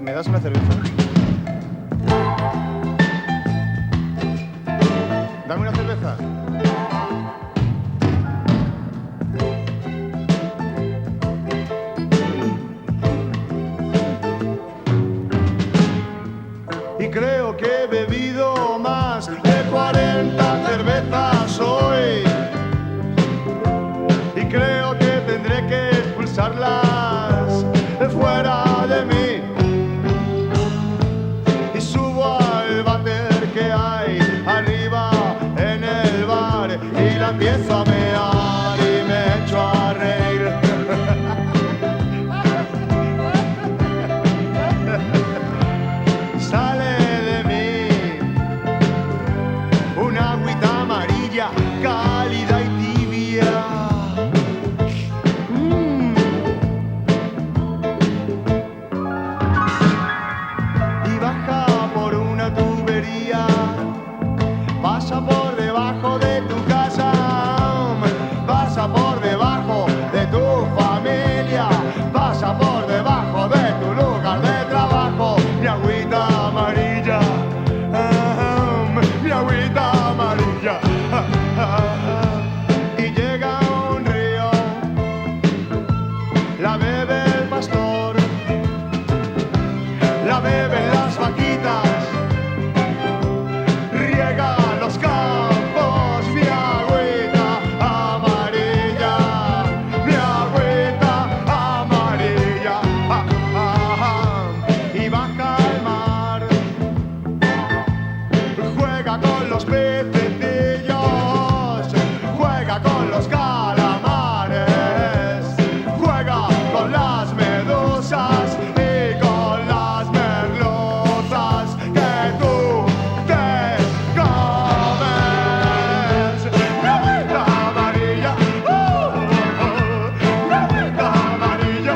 ¿Me das una cerveza? Dame una cerveza. Y creo que he bebido más de 40 cervezas hoy. Y creo que tendré que expulsarlas fuera de mí. Y subo al váter que hay arriba en el bar y la empiezo a mear y me echo a reír. Sale de mí una agüita amarilla, cálida y tibia. Y baja por una tubería, pasa por debajo de tu casa, pasa por debajo de tu familia, pasa por debajo de tu lugar de trabajo. Mi agüita amarilla, mi agüita amarilla. Y llega a un río, la bebe el pastor, la beben las vaquitas, riega los campos. Mi agüita amarilla, mi agüita amarilla. Y baja al mar, juega con los pececillos, juega con los calamares, juega con las medusas y con las merluzas que tú te comes. Mi agüita amarilla, mi agüita amarilla,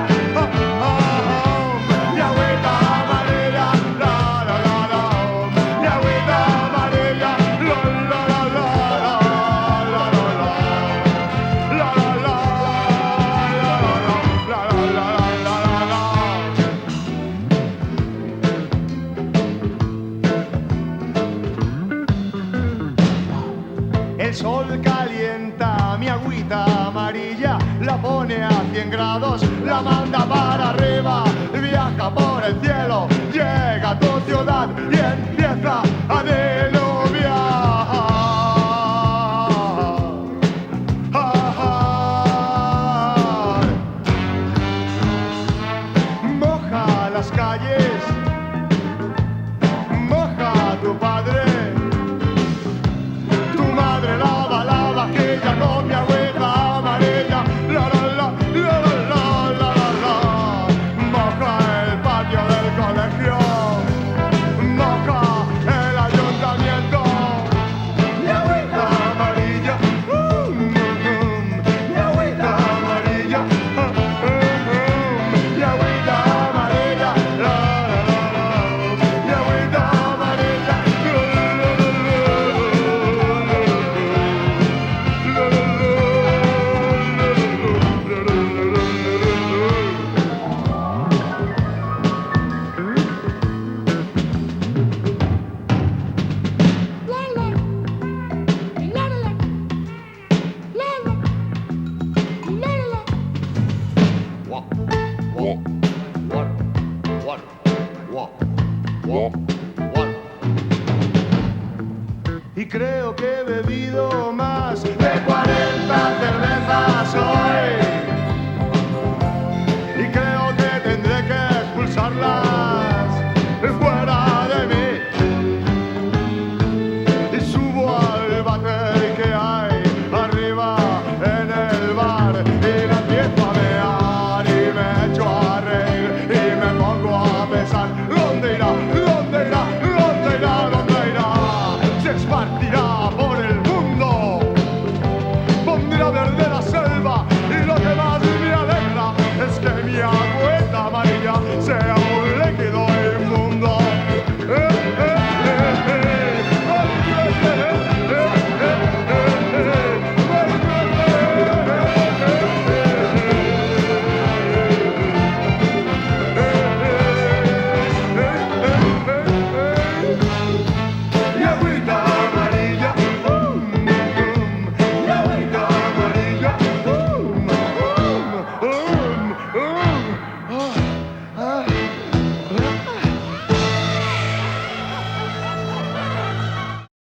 mi agüita amarilla, la la la la, mi agüita amarilla, la la la la, la la la, la la la, la la la. El sol calienta mi agüita amarilla, la pone a 100 grados, la manda para arriba, viaja por el cielo, llega a tu ciudad y empieza a diluviar. Moja las calles, moja a tu padre. Tu madre lava la vajilla con mi agüita amarilla, la la la, la la la, la la. Moja el patio del colegio, moja el ayuntamiento. Mi agüita amarilla, mi agüita amarilla, mi agüita amarilla, la la la la, mi agüita amarilla, la la la Y creo que he bebido más de 40 cervezas hoy.